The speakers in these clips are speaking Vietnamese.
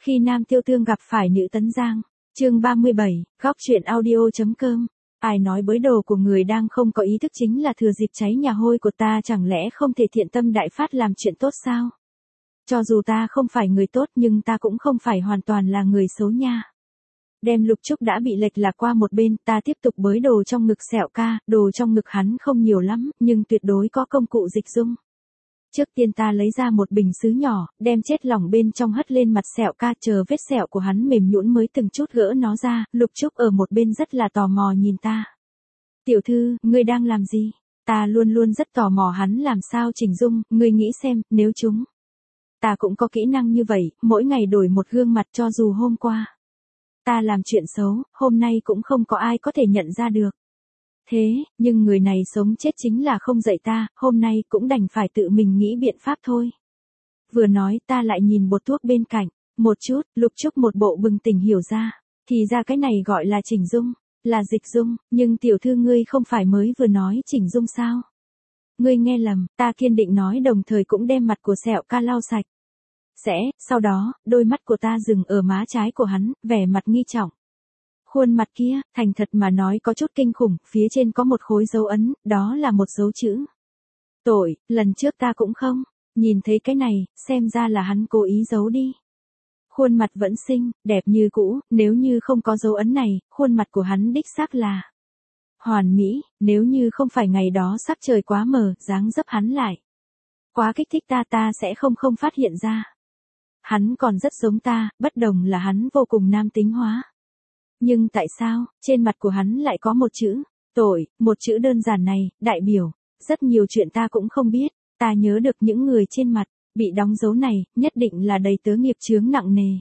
Khi nam tiêu tương gặp phải nữ tấn giang. Chương 37, góc truyện audio.com. Ai nói bới đồ của người đang không có ý thức chính là thừa dịp cháy nhà hôi của ta, chẳng lẽ không thể thiện tâm đại phát làm chuyện tốt sao? Cho dù ta không phải người tốt nhưng ta cũng không phải hoàn toàn là người xấu nha. Đem Lục Trúc đã bị lệch lạc qua một bên, ta tiếp tục bới đồ trong ngực Sẹo Ca, đồ trong ngực hắn không nhiều lắm, nhưng tuyệt đối có công cụ dịch dung. Trước tiên ta lấy ra một bình sứ nhỏ, đem chất lỏng bên trong hất lên mặt Sẹo Ca, chờ vết sẹo của hắn mềm nhũn mới từng chút gỡ nó ra. Lục Trúc ở một bên rất là tò mò nhìn ta. Tiểu thư, ngươi đang làm gì? Ta luôn luôn rất tò mò hắn làm sao chỉnh dung, ngươi nghĩ xem, nếu chúng. Ta cũng có kỹ năng như vậy, mỗi ngày đổi một gương mặt, cho dù hôm qua ta làm chuyện xấu, hôm nay cũng không có ai có thể nhận ra được. Thế, nhưng người này sống chết chính là không dạy ta, hôm nay cũng đành phải tự mình nghĩ biện pháp thôi. Vừa nói ta lại nhìn bột thuốc bên cạnh, một chút, Lục Trúc một bộ bừng tỉnh hiểu ra, thì ra cái này gọi là chỉnh dung, là dịch dung, nhưng tiểu thư ngươi không phải mới vừa nói chỉnh dung sao? Ngươi nghe lầm, ta kiên định nói, đồng thời cũng đem mặt của Sẹo Ca lau sạch. Sau đó, đôi mắt của ta dừng ở má trái của hắn, vẻ mặt nghi trọng. Khuôn mặt kia, thành thật mà nói có chút kinh khủng, phía trên có một khối dấu ấn, đó là một dấu chữ. Tội, lần trước ta cũng không nhìn thấy cái này, xem ra là hắn cố ý giấu đi. Khuôn mặt vẫn xinh, đẹp như cũ, nếu như không có dấu ấn này, khuôn mặt của hắn đích xác là hoàn mỹ, nếu như không phải ngày đó sắc trời quá mờ, dáng dấp hắn lại quá kích thích ta sẽ không phát hiện ra. Hắn còn rất giống ta, bất đồng là hắn vô cùng nam tính hóa. Nhưng tại sao, trên mặt của hắn lại có một chữ, tội, một chữ đơn giản này, đại biểu rất nhiều chuyện ta cũng không biết. Ta nhớ được những người trên mặt bị đóng dấu này, nhất định là đầy tớ nghiệp chướng nặng nề.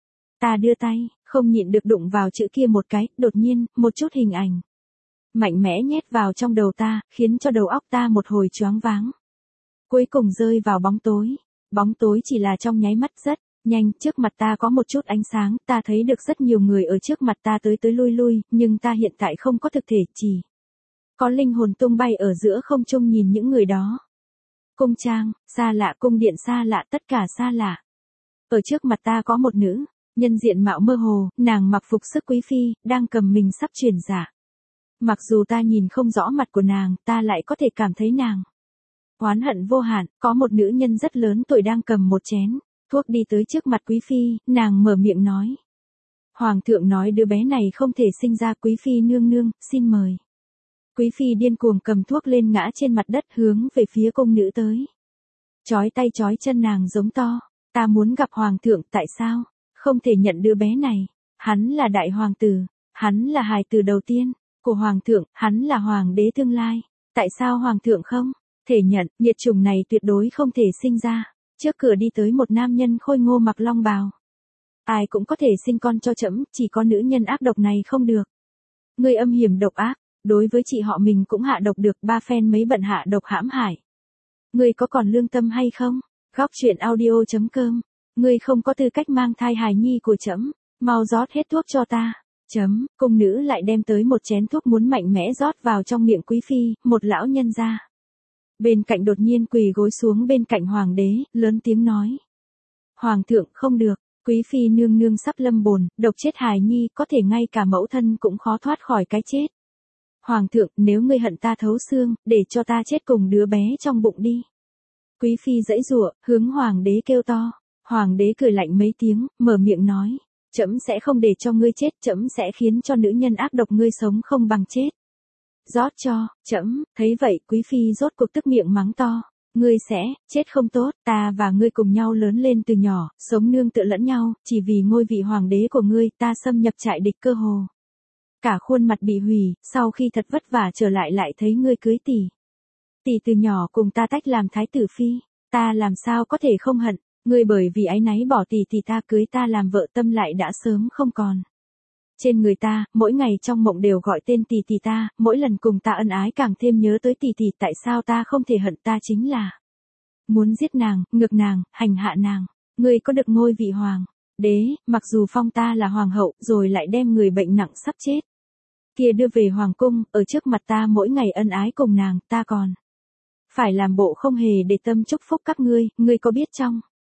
Ta đưa tay, không nhịn được đụng vào chữ kia một cái, đột nhiên, một chút hình ảnh mạnh mẽ nhét vào trong đầu ta, khiến cho đầu óc ta một hồi choáng váng. Cuối cùng rơi vào bóng tối. Bóng tối chỉ là trong nháy mắt, rất nhanh, trước mặt ta có một chút ánh sáng, ta thấy được rất nhiều người ở trước mặt ta tới lui, nhưng ta hiện tại không có thực thể, chỉ có linh hồn tung bay ở giữa không trung nhìn những người đó. Cung trang, xa lạ, cung điện xa lạ, tất cả xa lạ. Ở trước mặt ta có một nữ nhân diện mạo mơ hồ, nàng mặc phục sức quý phi, đang cầm mình sắp truyền dạ. Mặc dù ta nhìn không rõ mặt của nàng, ta lại có thể cảm thấy nàng oán hận vô hạn. Có một nữ nhân rất lớn tuổi đang cầm một chén thuốc đi tới trước mặt quý phi, nàng mở miệng nói. Hoàng thượng nói đứa bé này không thể sinh ra, quý phi nương nương, xin mời. Quý phi điên cuồng cầm thuốc lên ngã trên mặt đất, hướng về phía cung nữ tới. Chói tay chói chân nàng giống to. Ta muốn gặp hoàng thượng, tại sao không thể nhận đứa bé này? Hắn là đại hoàng tử, hắn là hài tử đầu tiên của hoàng thượng, hắn là hoàng đế tương lai. Tại sao hoàng thượng không thể nhận? Nhiệt chủng này tuyệt đối không thể sinh ra. Trước cửa đi tới một nam nhân khôi ngô mặc long bào. Ai cũng có thể sinh con cho trẫm, chỉ có nữ nhân ác độc này không được. Ngươi âm hiểm độc ác, đối với chị họ mình cũng hạ độc được, ba phen mấy bận hạ độc hãm hại. Ngươi có còn lương tâm hay không? Góc truyện audio.com. Ngươi không có tư cách mang thai hài nhi của trẫm, mau rót hết thuốc cho ta. Cung nữ lại đem tới một chén thuốc muốn mạnh mẽ rót vào trong miệng quý phi, một lão nhân ra bên cạnh đột nhiên quỳ gối xuống bên cạnh hoàng đế, lớn tiếng nói. Hoàng thượng, không được, quý phi nương nương sắp lâm bồn, độc chết hài nhi, có thể ngay cả mẫu thân cũng khó thoát khỏi cái chết. Hoàng thượng, nếu ngươi hận ta thấu xương, để cho ta chết cùng đứa bé trong bụng đi. Quý phi giãy giụa, hướng hoàng đế kêu to. Hoàng đế cười lạnh mấy tiếng, mở miệng nói. Trẫm sẽ không để cho ngươi chết, trẫm sẽ khiến cho nữ nhân ác độc ngươi sống không bằng chết. Rót cho, trẫm. Thấy vậy, quý phi rốt cuộc tức miệng mắng to. Ngươi sẽ chết không tốt, ta và ngươi cùng nhau lớn lên từ nhỏ, sống nương tựa lẫn nhau, chỉ vì ngôi vị hoàng đế của ngươi, ta xâm nhập trại địch cơ hồ cả khuôn mặt bị hủy, sau khi thật vất vả trở lại thấy ngươi cưới tỷ. Tỷ từ nhỏ cùng ta tách làm thái tử phi, ta làm sao có thể không hận, ngươi bởi vì áy náy bỏ tỷ thì ta cưới ta làm vợ, tâm lại đã sớm không còn. Trên người ta, mỗi ngày trong mộng đều gọi tên tỷ tỷ ta, mỗi lần cùng ta ân ái càng thêm nhớ tới tỷ tỷ, tại sao ta không thể hận, ta chính là muốn giết nàng, ngược nàng, hành hạ nàng. Ngươi có được ngôi vị hoàng đế, mặc dù phong ta là hoàng hậu, rồi lại đem người bệnh nặng sắp chết kia đưa về hoàng cung, ở trước mặt ta mỗi ngày ân ái cùng nàng, ta còn phải làm bộ không hề để tâm chúc phúc các ngươi có biết trong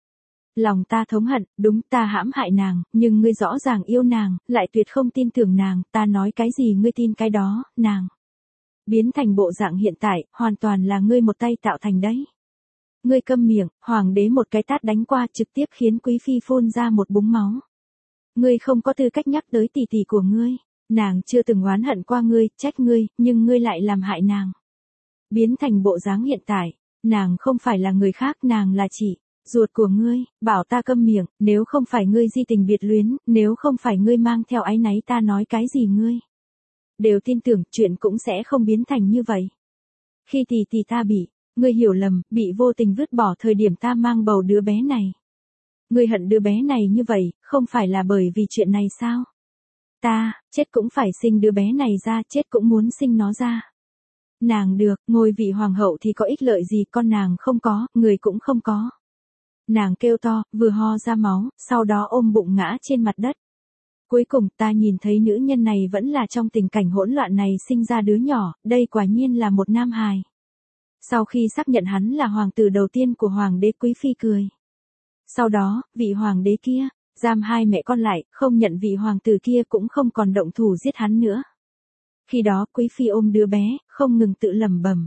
Lòng ta thống hận, đúng ta hãm hại nàng, nhưng ngươi rõ ràng yêu nàng, lại tuyệt không tin tưởng nàng, ta nói cái gì ngươi tin cái đó, nàng. Biến thành bộ dạng hiện tại, hoàn toàn là ngươi một tay tạo thành đấy. Ngươi câm miệng, hoàng đế một cái tát đánh qua trực tiếp khiến quý phi phun ra một búng máu. Ngươi không có tư cách nhắc tới tỷ tỷ của ngươi, nàng chưa từng oán hận qua ngươi, trách ngươi, nhưng ngươi lại làm hại nàng. Biến thành bộ dáng hiện tại, nàng không phải là người khác, nàng là chị ruột của ngươi, bảo ta câm miệng, nếu không phải ngươi di tình biệt luyến, nếu không phải ngươi mang theo áy náy ta nói cái gì ngươi. Đều tin tưởng chuyện cũng sẽ không biến thành như vậy. Khi tỷ ta bị, ngươi hiểu lầm, bị vô tình vứt bỏ thời điểm ta mang bầu đứa bé này. Ngươi hận đứa bé này như vậy, không phải là bởi vì chuyện này sao? Ta, chết cũng phải sinh đứa bé này ra, chết cũng muốn sinh nó ra. Nàng được, ngôi vị hoàng hậu thì có ích lợi gì, con nàng không có, người cũng không có. Nàng kêu to, vừa ho ra máu, sau đó ôm bụng ngã trên mặt đất. Cuối cùng ta nhìn thấy nữ nhân này vẫn là trong tình cảnh hỗn loạn này sinh ra đứa nhỏ, đây quả nhiên là một nam hài. Sau khi xác nhận hắn là hoàng tử đầu tiên của hoàng đế, quý phi cười. Sau đó, vị hoàng đế kia, giam hai mẹ con lại, không nhận vị hoàng tử kia cũng không còn động thủ giết hắn nữa. Khi đó quý phi ôm đứa bé, không ngừng tự lẩm bẩm.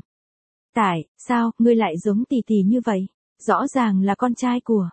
Sao, ngươi lại giống tỷ tỷ như vậy? Rõ ràng là con trai của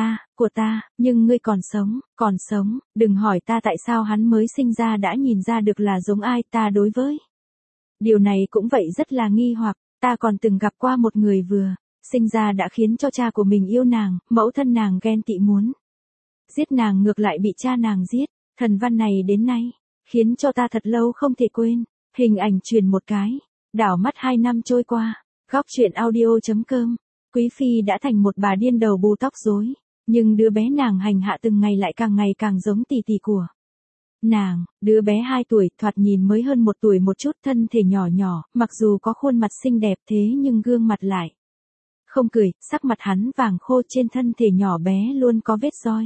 ta, nhưng ngươi còn sống, đừng hỏi ta tại sao hắn mới sinh ra đã nhìn ra được là giống ai, ta đối với. Điều này cũng vậy rất là nghi hoặc, ta còn từng gặp qua một người vừa sinh ra đã khiến cho cha của mình yêu nàng, mẫu thân nàng ghen tị muốn giết nàng ngược lại bị cha nàng giết, thần văn này đến nay, khiến cho ta thật lâu không thể quên, hình ảnh truyền một cái, đảo mắt 2 năm trôi qua, góc truyện audio.com, quý phi đã thành một bà điên đầu bù tóc rối, nhưng đứa bé nàng hành hạ từng ngày càng giống tỷ tỷ của nàng, đứa bé 2 tuổi, thoạt nhìn mới hơn 1 tuổi một chút, thân thể nhỏ nhỏ, mặc dù có khuôn mặt xinh đẹp thế nhưng gương mặt lại không cười, sắc mặt hắn vàng khô, trên thân thể nhỏ bé luôn có vết roi.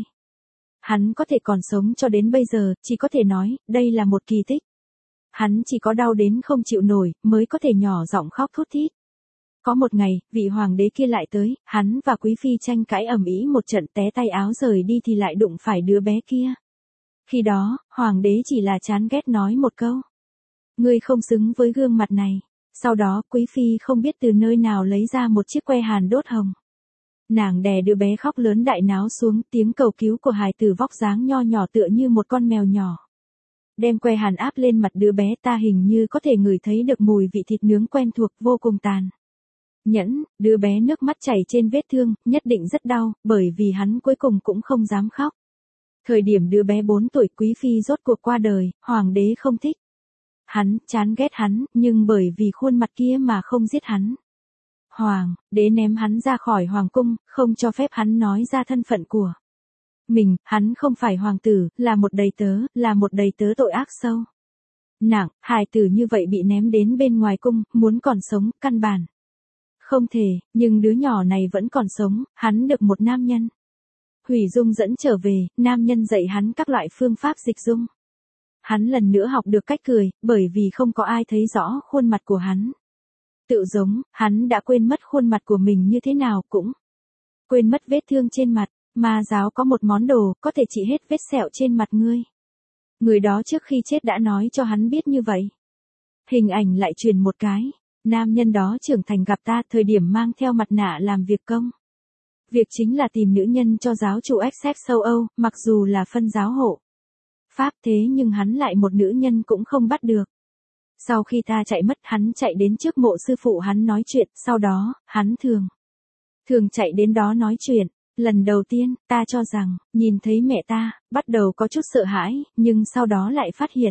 Hắn có thể còn sống cho đến bây giờ, chỉ có thể nói, đây là một kỳ tích. Hắn chỉ có đau đến không chịu nổi, mới có thể nhỏ giọng khóc thút thít. Có một ngày, vị hoàng đế kia lại tới, hắn và quý phi tranh cãi ầm ĩ một trận, té tay áo rời đi thì lại đụng phải đứa bé kia. Khi đó, hoàng đế chỉ là chán ghét nói một câu. Ngươi không xứng với gương mặt này. Sau đó, quý phi không biết từ nơi nào lấy ra một chiếc que hàn đốt hồng. Nàng đè đứa bé khóc lớn đại náo xuống, tiếng cầu cứu của hài tử vóc dáng nho nhỏ tựa như một con mèo nhỏ. Đem que hàn áp lên mặt đứa bé, ta hình như có thể ngửi thấy được mùi vị thịt nướng quen thuộc, vô cùng tàn nhẫn, đứa bé nước mắt chảy trên vết thương, nhất định rất đau, bởi vì hắn cuối cùng cũng không dám khóc. Thời điểm đứa bé 4 tuổi, quý phi rốt cuộc qua đời, hoàng đế không thích hắn, chán ghét hắn, nhưng bởi vì khuôn mặt kia mà không giết hắn. Hoàng đế ném hắn ra khỏi hoàng cung, không cho phép hắn nói ra thân phận của mình, hắn không phải hoàng tử, là một đầy tớ tội ác sâu nặng, hài tử như vậy bị ném đến bên ngoài cung, muốn còn sống, căn bản không thể, nhưng đứa nhỏ này vẫn còn sống, hắn được một nam nhân hủy dung dẫn trở về, nam nhân dạy hắn các loại phương pháp dịch dung. Hắn lần nữa học được cách cười, bởi vì không có ai thấy rõ khuôn mặt của hắn. Tự giống, hắn đã quên mất khuôn mặt của mình như thế nào, cũng quên mất vết thương trên mặt. Ma giáo có một món đồ, có thể trị hết vết sẹo trên mặt ngươi. Người đó trước khi chết đã nói cho hắn biết như vậy. Hình ảnh lại truyền một cái. Nam nhân đó trưởng thành gặp ta, thời điểm mang theo mặt nạ làm việc công. Việc chính là tìm nữ nhân cho giáo chủ Essex châu Âu, mặc dù là phân giáo hộ Pháp, thế nhưng hắn lại một nữ nhân cũng không bắt được. Sau khi ta chạy mất, hắn chạy đến trước mộ sư phụ hắn nói chuyện, sau đó, hắn thường chạy đến đó nói chuyện. Lần đầu tiên, ta cho rằng, nhìn thấy mẹ ta, bắt đầu có chút sợ hãi, nhưng sau đó lại phát hiện.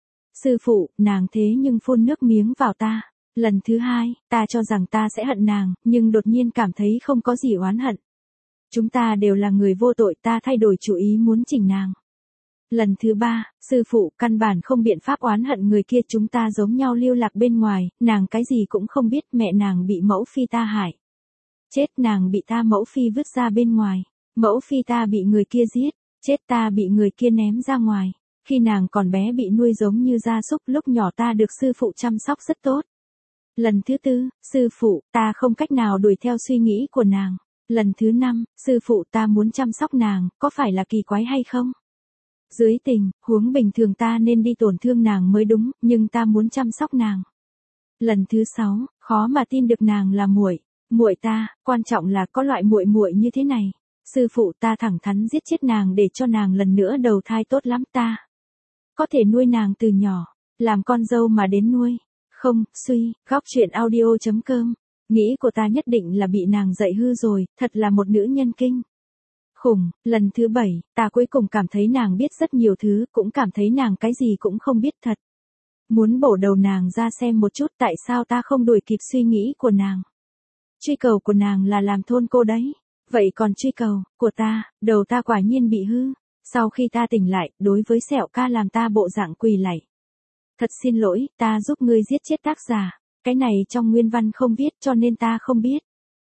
Sư phụ, nàng thế nhưng phun nước miếng vào ta. Lần thứ 2, ta cho rằng ta sẽ hận nàng, nhưng đột nhiên cảm thấy không có gì oán hận. Chúng ta đều là người vô tội, ta thay đổi chủ ý muốn chỉnh nàng. Lần thứ 3, sư phụ, căn bản không biện pháp oán hận người kia, chúng ta giống nhau lưu lạc bên ngoài, nàng cái gì cũng không biết, mẹ nàng bị mẫu phi ta hại. Chết, nàng bị ta mẫu phi vứt ra bên ngoài. Mẫu phi ta bị người kia giết, chết, ta bị người kia ném ra ngoài. Khi nàng còn bé bị nuôi giống như gia súc, lúc nhỏ ta được sư phụ chăm sóc rất tốt. Lần thứ 4, sư phụ, ta không cách nào đuổi theo suy nghĩ của nàng. Lần thứ 5, sư phụ ta muốn chăm sóc nàng, có phải là kỳ quái hay không? Dưới tình huống bình thường ta nên đi tổn thương nàng mới đúng, nhưng ta muốn chăm sóc nàng. Lần thứ 6, khó mà tin được nàng là muội ta, quan trọng là có loại muội như thế này. Sư phụ ta thẳng thắn giết chết nàng để cho nàng lần nữa đầu thai tốt lắm ta. Có thể nuôi nàng từ nhỏ, làm con dâu mà đến nuôi. Không, góc truyện audio.com. Nghĩ của ta nhất định là bị nàng dạy hư rồi, thật là một nữ nhân kinh khủng. Lần thứ 7, ta cuối cùng cảm thấy nàng biết rất nhiều thứ, cũng cảm thấy nàng cái gì cũng không biết thật. Muốn bổ đầu nàng ra xem một chút tại sao ta không đuổi kịp suy nghĩ của nàng. Truy cầu của nàng là làm thôn cô đấy. Vậy còn truy cầu của ta, đầu ta quả nhiên bị hư. Sau khi ta tỉnh lại, đối với Sẹo ca làm ta bộ dạng quỳ lạy. Thật xin lỗi, ta giúp ngươi giết chết tác giả. Cái này trong nguyên văn không viết cho nên ta không biết.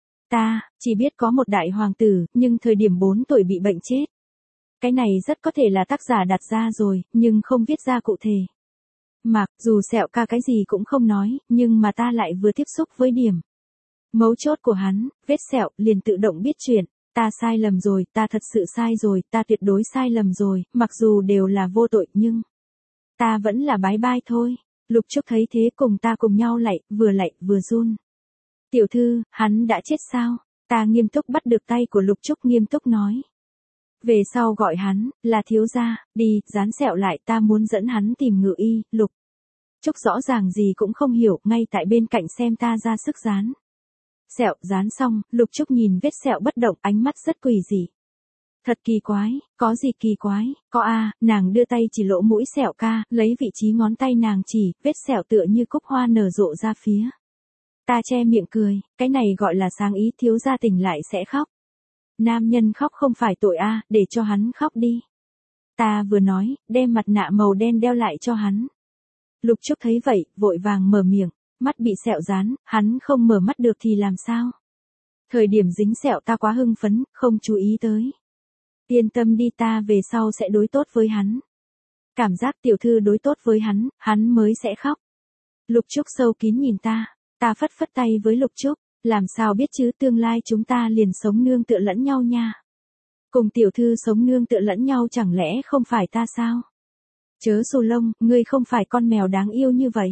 Ta chỉ biết có một đại hoàng tử, nhưng thời điểm 4 tuổi bị bệnh chết. Cái này rất có thể là tác giả đặt ra rồi, nhưng không viết ra cụ thể. Mặc dù Sẹo ca cái gì cũng không nói, nhưng mà ta lại vừa tiếp xúc với điểm mấu chốt của hắn, vết sẹo, liền tự động biết chuyện. Ta sai lầm rồi, ta thật sự sai rồi, ta tuyệt đối sai lầm rồi, mặc dù đều là vô tội nhưng ta vẫn là bái bai thôi. Lục Trúc thấy thế cùng ta cùng nhau lạy vừa run. Tiểu thư, hắn đã chết sao? Ta nghiêm túc bắt được tay của Lục Trúc nghiêm túc nói. Về sau gọi hắn, là thiếu gia, đi, dán sẹo lại, ta muốn dẫn hắn tìm ngự y. Lục Trúc rõ ràng gì cũng không hiểu, ngay tại bên cạnh xem ta ra sức dán. Sẹo dán xong, Lục Trúc nhìn vết sẹo bất động, ánh mắt rất quỷ dị. Thật kỳ quái, có gì kỳ quái, có nàng đưa tay chỉ lỗ mũi Sẹo ca, lấy vị trí ngón tay nàng chỉ, vết sẹo tựa như cúc hoa nở rộ ra phía. Ta che miệng cười, cái này gọi là sáng ý, thiếu gia tỉnh lại sẽ khóc. Nam nhân khóc không phải tội để cho hắn khóc đi. Ta vừa nói, đem mặt nạ màu đen đeo lại cho hắn. Lục Trúc thấy vậy, vội vàng mở miệng, mắt bị sẹo dán, hắn không mở mắt được thì làm sao? Thời điểm dính sẹo ta quá hưng phấn, không chú ý tới. Yên tâm đi, ta về sau sẽ đối tốt với hắn. Cảm giác tiểu thư đối tốt với hắn mới sẽ khóc. Lục Trúc sâu kín nhìn ta phất phất tay với Lục Trúc, làm sao biết chứ, tương lai chúng ta liền sống nương tựa lẫn nhau nha. Cùng tiểu thư sống nương tựa lẫn nhau chẳng lẽ không phải ta sao? Chớ xù lông, ngươi không phải con mèo đáng yêu như vậy.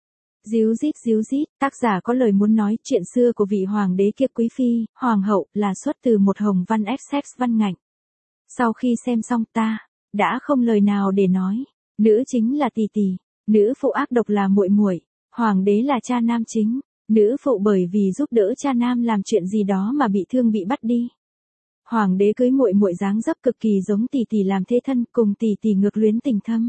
Díu dít, tác giả có lời muốn nói, chuyện xưa của vị hoàng đế kia quý phi, hoàng hậu, là xuất từ một hồng văn XX văn ngạnh. Sau khi xem xong ta đã không lời nào để nói. Nữ chính là tỷ tỷ, nữ phụ ác độc là muội, hoàng đế là cha nam chính, nữ phụ bởi vì giúp đỡ cha nam làm chuyện gì đó mà bị thương bị bắt đi. Hoàng đế cưới muội dáng dấp cực kỳ giống tỷ tỷ làm thế thân, cùng tỷ tỷ ngược luyến tình thâm.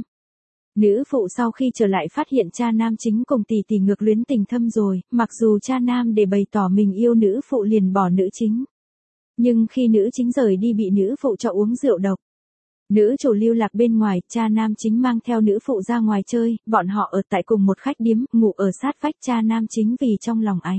Nữ phụ sau khi trở lại phát hiện cha nam chính cùng tỷ tỷ ngược luyến tình thâm rồi, mặc dù cha nam để bày tỏ mình yêu nữ phụ liền bỏ nữ chính. Nhưng khi nữ chính rời đi bị nữ phụ cho uống rượu độc. Nữ chủ lưu lạc bên ngoài, cha nam chính mang theo nữ phụ ra ngoài chơi, bọn họ ở tại cùng một khách điếm, ngủ ở sát vách, cha nam chính vì trong lòng áy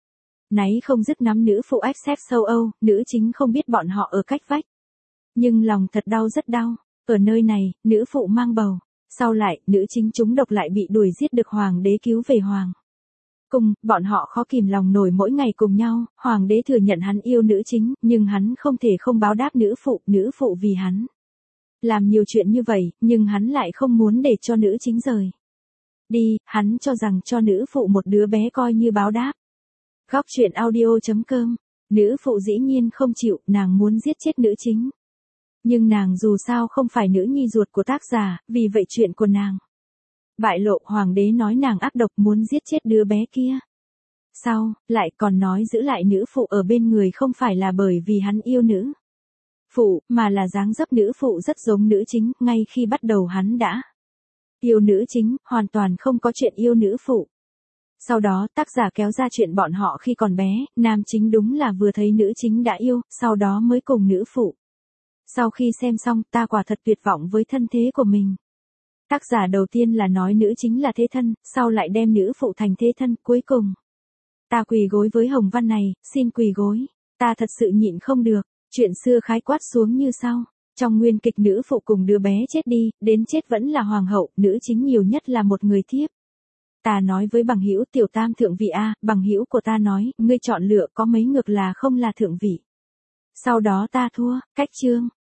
náy không dứt nắm nữ phụ XX sâu Âu, nữ chính không biết bọn họ ở cách vách. Nhưng lòng thật đau, rất đau. Ở nơi này, nữ phụ mang bầu. Sau lại, nữ chính trúng độc lại bị đuổi giết được hoàng đế cứu về hoàng cung, bọn họ khó kìm lòng nổi mỗi ngày cùng nhau, hoàng đế thừa nhận hắn yêu nữ chính, nhưng hắn không thể không báo đáp nữ phụ vì hắn làm nhiều chuyện như vậy, nhưng hắn lại không muốn để cho nữ chính rời đi, hắn cho rằng cho nữ phụ một đứa bé coi như báo đáp. Góc truyện audio.com. Nữ phụ dĩ nhiên không chịu, nàng muốn giết chết nữ chính. Nhưng nàng dù sao không phải nữ nhi ruột của tác giả, vì vậy chuyện của nàng bại lộ, hoàng đế nói nàng ác độc muốn giết chết đứa bé kia. Sau, lại còn nói giữ lại nữ phụ ở bên người không phải là bởi vì hắn yêu nữ phụ, mà là dáng dấp nữ phụ rất giống nữ chính, ngay khi bắt đầu hắn đã yêu nữ chính, hoàn toàn không có chuyện yêu nữ phụ. Sau đó tác giả kéo ra chuyện bọn họ khi còn bé, nam chính đúng là vừa thấy nữ chính đã yêu, sau đó mới cùng nữ phụ. Sau khi xem xong, ta quả thật tuyệt vọng với thân thế của mình. Tác giả đầu tiên là nói nữ chính là thế thân, sau lại đem nữ phụ thành thế thân, cuối cùng ta quỳ gối với hồng văn này, xin quỳ gối. Ta thật sự nhịn không được. Chuyện xưa khái quát xuống như sau. Trong nguyên kịch nữ phụ cùng đứa bé chết đi, đến chết vẫn là hoàng hậu, nữ chính nhiều nhất là một người thiếp. Ta nói với bằng hữu tiểu tam thượng vị bằng hữu của ta nói, ngươi chọn lựa có mấy ngược là không là thượng vị. Sau đó ta thua, cách chương.